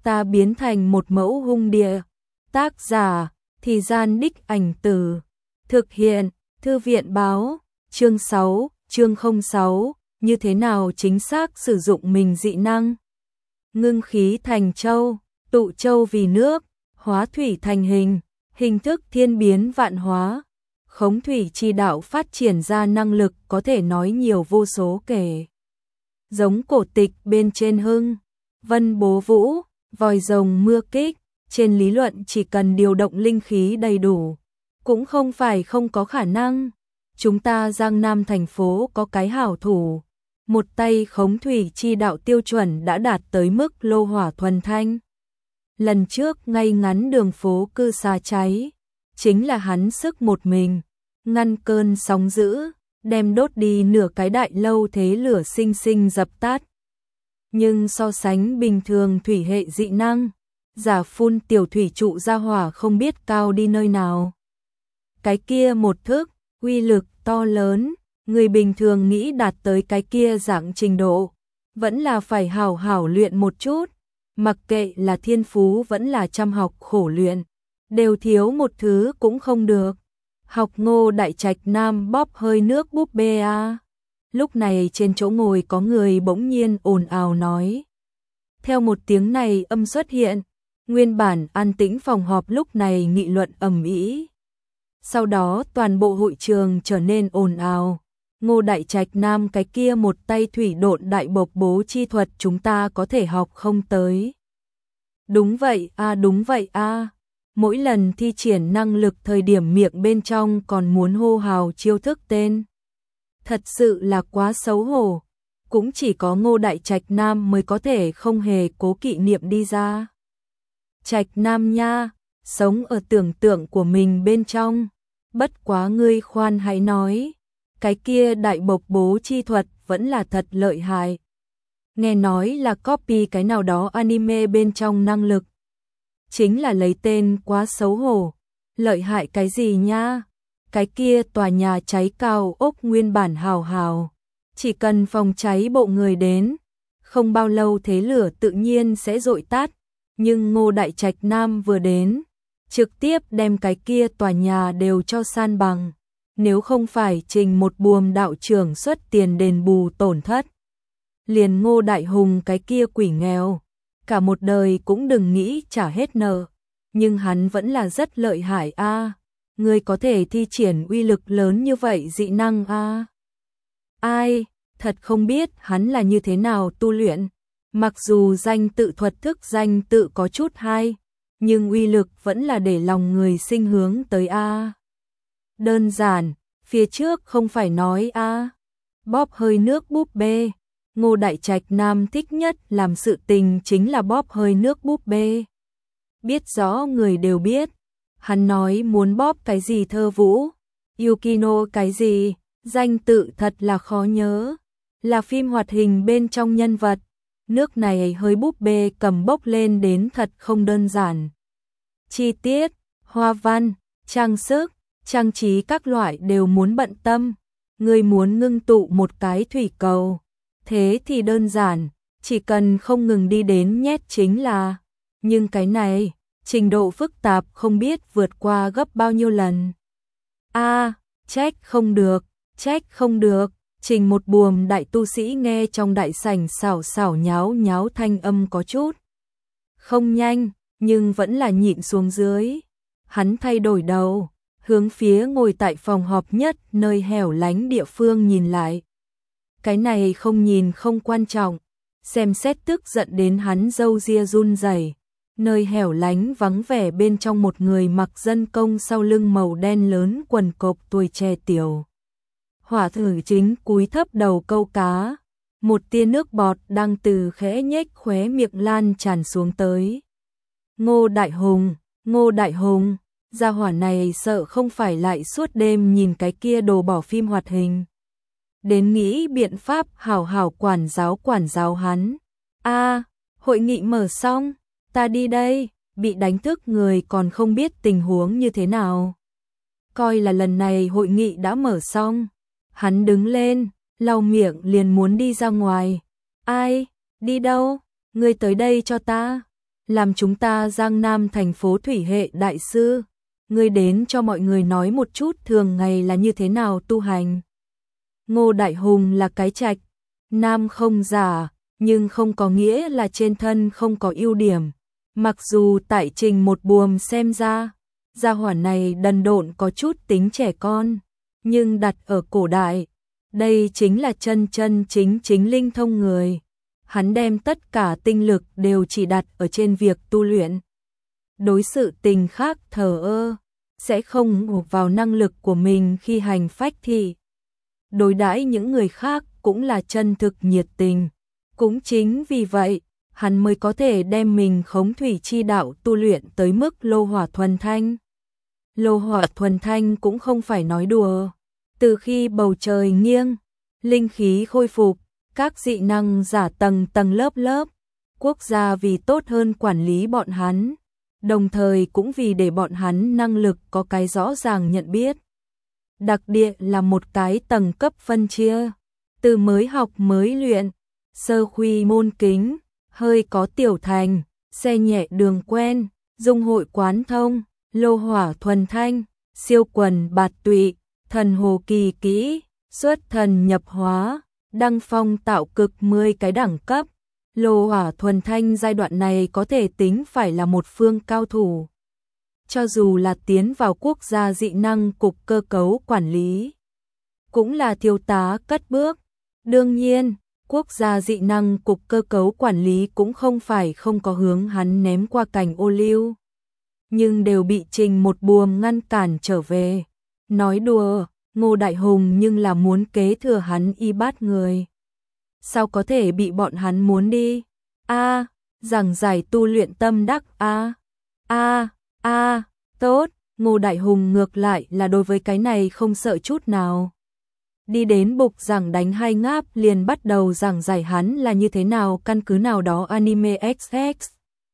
ta biến thành một mẫu hung địa. Tác giả, Thì Gian Đích Ảnh Từ. Thực hiện, Thư viện báo, chương 6, chương 06, như thế nào chính xác sử dụng mình dị năng. Ngưng khí thành châu, tụ châu vì nước, hóa thủy thành hình, hình thức thiên biến vạn hóa. Khống thủy chi đạo phát triển ra năng lực có thể nói nhiều vô số kể. Giống cổ tịch bên trên hưng, vân bố vũ, vòi rồng mưa kích, trên lý luận chỉ cần điều động linh khí đầy đủ, cũng không phải không có khả năng. Chúng ta Giang Nam thành phố có cái hảo thủ, một tay khống thủy chi đạo tiêu chuẩn đã đạt tới mức lô hỏa thuần thanh. Lần trước ngay ngắn đường phố cư xá cháy, chính là hắn sức một mình, ngăn cơn sóng dữ, đem đốt đi nửa cái đại lâu thế lửa sinh sinh dập tắt. Nhưng so sánh bình thường thủy hệ dị năng, giả phun tiểu thủy trụ ra hỏa không biết cao đi nơi nào. Cái kia một thức, uy lực to lớn, người bình thường nghĩ đạt tới cái kia dạng trình độ, vẫn là phải hảo hảo luyện một chút, mặc kệ là thiên phú vẫn là chăm học khổ luyện, đều thiếu một thứ cũng không được. Học Ngô Đại Trạch Nam bóp hơi nước búp bê a. Lúc này trên chỗ ngồi có người bỗng nhiên ồn ào nói. Theo một tiếng này âm xuất hiện, nguyên bản an tĩnh phòng họp lúc này nghị luận ầm ĩ. Sau đó toàn bộ hội trường trở nên ồn ào. Ngô Đại Trạch Nam cái kia một tay thủy độn đại bộc bố chi thuật chúng ta có thể học không tới. Đúng vậy a, đúng vậy a. Mỗi lần thi triển năng lực thời điểm miệng bên trong còn muốn hô hào chiêu thức tên. Thật sự là quá xấu hổ, cũng chỉ có Ngô Đại Trạch Nam mới có thể không hề cố kỵ niệm đi ra. Trạch Nam nha, sống ở tưởng tượng của mình bên trong, bất quá ngươi khoan hãy nói, cái kia đại bộc bố chi thuật vẫn là thật lợi hại. Nghe nói là copy cái nào đó anime bên trong năng lực. Chính là lấy tên quá xấu hổ, lợi hại cái gì nha? Cái kia tòa nhà cháy cao ốc nguyên bản hào hào, chỉ cần phòng cháy bộ người đến, không bao lâu thế lửa tự nhiên sẽ dội tắt, nhưng Ngô Đại Trạch Nam vừa đến, trực tiếp đem cái kia tòa nhà đều cho san bằng, nếu không phải trình một buồm đạo trưởng xuất tiền đền bù tổn thất. Liền Ngô Đại Hùng cái kia quỷ nghèo, cả một đời cũng đừng nghĩ trả hết nợ, nhưng hắn vẫn là rất lợi hại a. Người có thể thi triển uy lực lớn như vậy dị năng a. Ai, thật không biết hắn là như thế nào tu luyện, mặc dù danh tự thuật thức danh tự có chút hay, nhưng uy lực vẫn là để lòng người sinh hướng tới a. Đơn giản, phía trước không phải nói a. Bóp hơi nước búp bê. Ngô Đại Trạch Nam thích nhất làm sự tình chính là bóp hơi nước búp bê. Biết rõ người đều biết, hắn nói muốn bóp cái gì thơ vũ, Yukino cái gì, danh tự thật là khó nhớ, là phim hoạt hình bên trong nhân vật, nước này hơi búp bê cầm bốc lên đến thật không đơn giản. Chi tiết, hoa văn, trang sức, trang trí các loại đều muốn bận tâm, người muốn ngưng tụ một cái thủy cầu. Thế thì đơn giản, chỉ cần không ngừng đi đến nhét chính là. Nhưng cái này, trình độ phức tạp không biết vượt qua gấp bao nhiêu lần. Trách không được, trình một buồm đại tu sĩ nghe trong đại sảnh xảo xảo nháo nháo thanh âm có chút. Không nhanh, nhưng vẫn là nhịn xuống dưới. Hắn thay đổi đầu, hướng phía ngồi tại phòng họp nhất nơi hẻo lánh địa phương nhìn lại. Cái này không nhìn không quan trọng, xem xét tức giận đến hắn râu ria run rẩy. Nơi hẻo lánh vắng vẻ bên trong một người mặc dân công sau lưng màu đen lớn quần cộc tuổi trẻ tiểu. Hỏa thử chính cúi thấp đầu câu cá, một tia nước bọt đang từ khẽ nhếch khóe miệng lan tràn xuống tới. Ngô Đại Hùng, gia hỏa này sợ không phải lại suốt đêm nhìn cái kia đồ bỏ phim hoạt hình. Đến nghĩ biện pháp hảo hảo quản giáo hắn. Hội nghị mở xong, ta đi đây, bị đánh thức người còn không biết tình huống như thế nào. Coi là lần này hội nghị đã mở xong, hắn đứng lên, lau miệng liền muốn đi ra ngoài. Ai, đi đâu, ngươi tới đây cho ta. làm chúng ta Giang Nam thành phố thủy hệ đại sư, ngươi đến cho mọi người nói một chút thường ngày là như thế nào tu hành. Ngô Đại Hùng là cái trạch nam không giả, nhưng không có nghĩa là trên thân không có ưu điểm. Mặc dù tại Trình Một Buồm xem ra, gia hỏa này đần độn có chút tính trẻ con, nhưng đặt ở cổ đại, đây chính là chân chân chính chính linh thông người. Hắn đem tất cả tinh lực đều chỉ đặt ở trên việc tu luyện. Đối sự tình khác thờ ơ, sẽ không ngộp vào năng lực của mình khi hành phách thị. Đối đãi những người khác cũng là chân thực nhiệt tình. Cũng chính vì vậy, hắn mới có thể đem mình khống thủy chi đạo tu luyện tới mức lô hỏa thuần thanh. Lô hỏa thuần thanh cũng không phải nói đùa. Từ khi bầu trời nghiêng, linh khí khôi phục, các dị năng giả tầng tầng lớp lớp, quốc gia vì tốt hơn quản lý bọn hắn, đồng thời cũng vì để bọn hắn năng lực có cái rõ ràng nhận biết. Đặc địa là một cái tầng cấp phân chia, từ mới học mới luyện, sơ khuy môn kính, hơi có tiểu thành, xe nhẹ đường quen, dung hội quán thông, lô hỏa thuần thanh, siêu quần bạt tụy, thần hồ kỳ kỹ, xuất thần nhập hóa, đăng phong tạo cực 10 cái đẳng cấp. Lô hỏa thuần thanh giai đoạn này có thể tính phải là một phương cao thủ. Cho dù là tiến vào quốc gia dị năng cục cơ cấu quản lý, cũng là thiếu tá cất bước. Đương nhiên, quốc gia dị năng cục cơ cấu quản lý cũng không phải không có hướng hắn ném qua cảnh ô liu, nhưng đều bị Trình Một Buồm ngăn cản trở về. Nói đùa, Ngô Đại Hùng nhưng là muốn kế thừa hắn y bát người. Sao có thể bị bọn hắn muốn đi? Giảng giải tu luyện tâm đắc tốt, Ngô Đại Hùng ngược lại là đối với cái này không sợ chút nào. Đi đến bục giảng đánh hai ngáp liền bắt đầu giảng giải hắn là như thế nào căn cứ nào đó anime XX.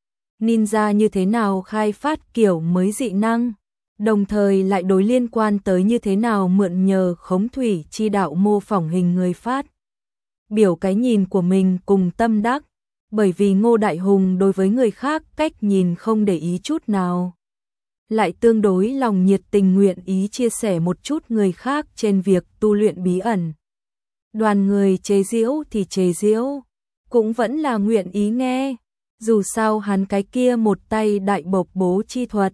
Ninja như thế nào khai phát kiểu mới dị năng, đồng thời lại đối liên quan tới như thế nào mượn nhờ khống thủy chi đạo mô phỏng hình người phát. Biểu cái nhìn của mình cùng tâm đắc, bởi vì Ngô Đại Hùng đối với người khác cách nhìn không để ý chút nào. Lại tương đối lòng nhiệt tình nguyện ý chia sẻ một chút người khác trên việc tu luyện bí ẩn. Đoàn người chế giễu thì chế giễu, cũng vẫn là nguyện ý nghe, dù sao hắn cái kia một tay đại bộc bố chi thuật,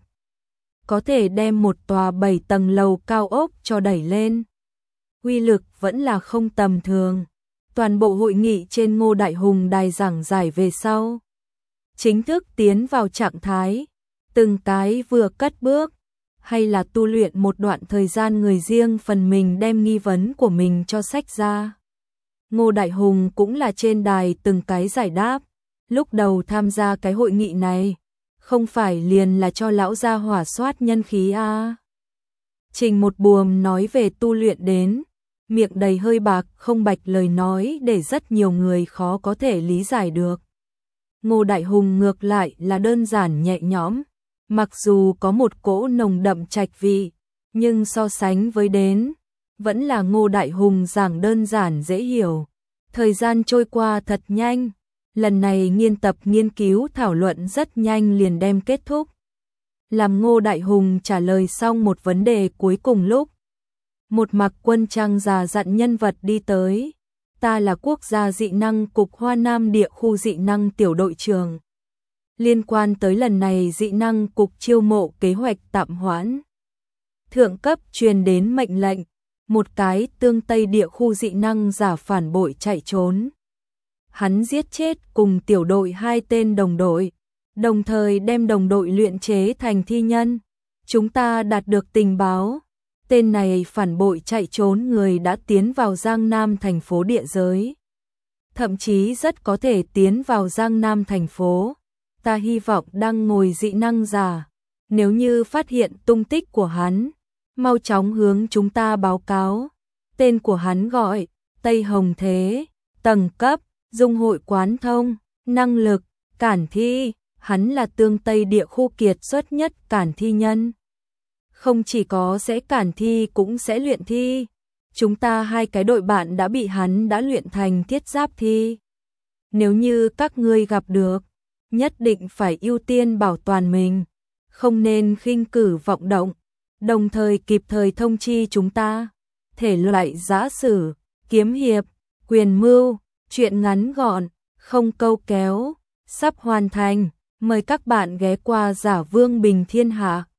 có thể đem một tòa 7 tầng lầu cao ốc cho đẩy lên. Uy lực vẫn là không tầm thường. Toàn bộ hội nghị trên Ngô Đại Hùng đài giảng giải về sau, chính thức tiến vào trạng thái, từng cái vừa cất bước, hay là tu luyện một đoạn thời gian người riêng phần mình đem nghi vấn của mình cho sách ra. Ngô Đại Hùng cũng là trên đài từng cái giải đáp, lúc đầu tham gia cái hội nghị này, không phải liền là cho lão gia hỏa soát nhân khí à. Trình Một Buồm nói về tu luyện đến, miệng đầy hơi bạc không bạch lời nói để rất nhiều người khó có thể lý giải được. Ngô Đại Hùng ngược lại là đơn giản nhẹ nhõm, mặc dù có một cỗ nồng đậm trạch vị, nhưng so sánh với đến, vẫn là Ngô Đại Hùng giảng đơn giản dễ hiểu. Thời gian trôi qua thật nhanh, lần này nghiên cứu thảo luận rất nhanh liền đem kết thúc. Làm Ngô Đại Hùng trả lời xong một vấn đề cuối cùng lúc, một mặc quân trang già dặn nhân vật đi tới. Ta là quốc gia dị năng cục Hoa Nam địa khu dị năng tiểu đội trưởng. Liên quan tới lần này dị năng cục chiêu mộ kế hoạch tạm hoãn. Thượng cấp truyền đến mệnh lệnh, một cái tương Tây địa khu dị năng giả phản bội chạy trốn. Hắn giết chết cùng tiểu đội 2 tên đồng đội, đồng thời đem đồng đội luyện chế thành thi nhân. Chúng ta đạt được tình báo, tên này phản bội chạy trốn người đã tiến vào Giang Nam thành phố địa giới. Thậm chí rất có thể tiến vào Giang Nam thành phố. Ta hy vọng đang ngồi dị năng giả, nếu như phát hiện tung tích của hắn, mau chóng hướng chúng ta báo cáo. Tên của hắn gọi Tây Hồng Thế, tầng cấp, dung hội quán thông, năng lực, cản thi, hắn là tương Tây địa khu kiệt xuất nhất cản thi nhân. Không chỉ có sẽ cản thi cũng sẽ luyện thi. Chúng ta 2 cái đội bạn đã bị hắn đã luyện thành thiết giáp thi. Nếu như các ngươi gặp được, nhất định phải ưu tiên bảo toàn mình, không nên khinh cử vọng động, đồng thời kịp thời thông chi chúng ta. Thể loại giã sử, kiếm hiệp, quyền mưu, truyện ngắn gọn, không câu kéo, sắp hoàn thành. Mời các bạn ghé qua Giả Vương Bình Thiên Hạ.